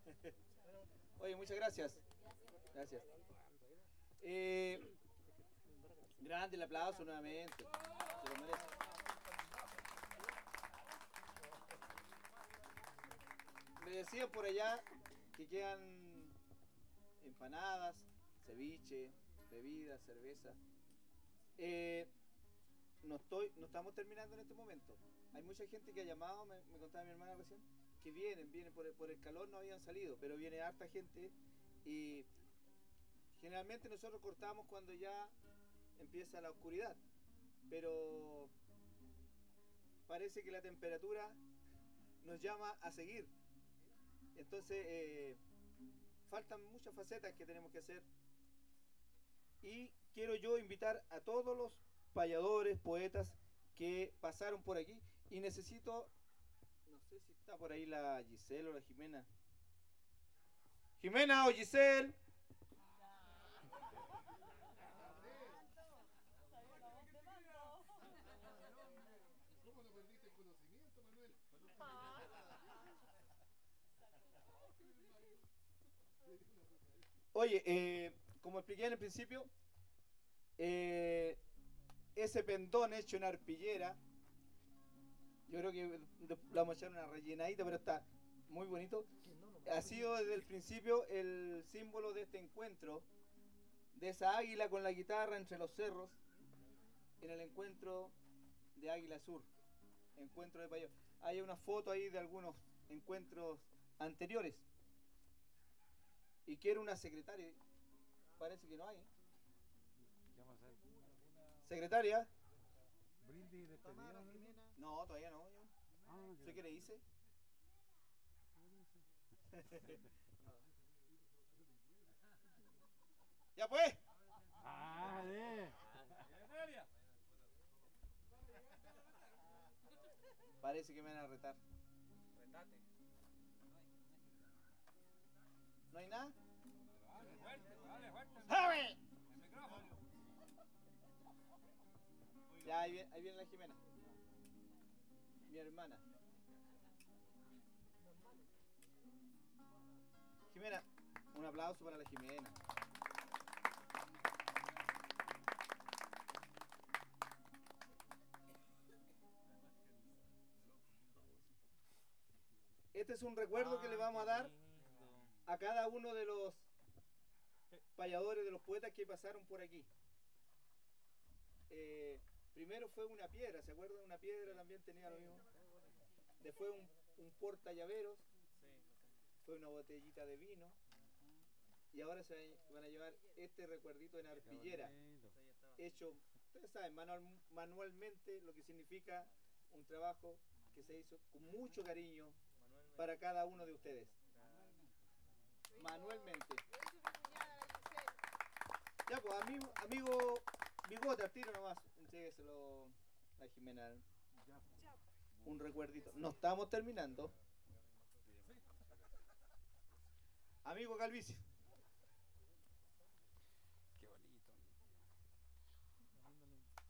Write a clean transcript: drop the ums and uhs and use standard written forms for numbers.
Oye, muchas gracias. Gracias. Grande el aplauso nuevamente. Se lo merece. Me decían por allá que quedan empanadas, ceviche, bebidas, cerveza. Eh, no estamos terminando en este momento. Hay mucha gente que ha llamado, me contaba mi hermana recién, que vienen por el calor, no habían salido, pero viene harta gente y generalmente nosotros cortamos cuando ya empieza la oscuridad, pero parece que la temperatura nos llama a seguir. Entonces, faltan muchas facetas que tenemos que hacer y quiero yo invitar a todos los payadores, poetas que pasaron por aquí y necesito, no sé si está por ahí la Giselle o la Jimena. Jimena o Giselle. ¿Cómo no perdiste el conocimiento, Manuel? Oye, como expliqué en el principio, ese pendón hecho en arpillera, yo creo que le vamos a echar una rellenadita, pero está muy bonito. Ha sido desde el principio el símbolo de este encuentro, de esa águila con la guitarra entre los cerros, en el encuentro de Águila Sur, encuentro de Payo. Hay una foto ahí de algunos encuentros anteriores. Y quiero una secretaria. Parece que no hay. ¿Qué vamos a hacer? Secretaria. ¿Brindis y despedida? No, todavía no. Yo. ¿Usted qué le hice? Ya pues. Parece que me van a retar. Retate. ¿No hay nada? Dale fuerte, dale fuerte. ¡Sabe! El micrófono. Ya, ahí viene la Jimena. Mi hermana. Jimena, un aplauso para la Jimena. Este es un recuerdo que le vamos a dar a cada uno de los payadores, de los poetas que pasaron por aquí. Primero fue una piedra, ¿se acuerdan? Una piedra también tenía lo mismo. Después un porta llaveros, fue una botellita de vino. Y ahora se van a llevar este recuerdito en arpillera, hecho, ustedes saben, manualmente, lo que significa un trabajo que se hizo con mucho cariño para cada uno de ustedes. Manualmente. Ya pues, amigo Bigote, al tiro nomás, entrégueselo a Jimena. Un recuerdito. No estamos terminando. Amigo Calvicio.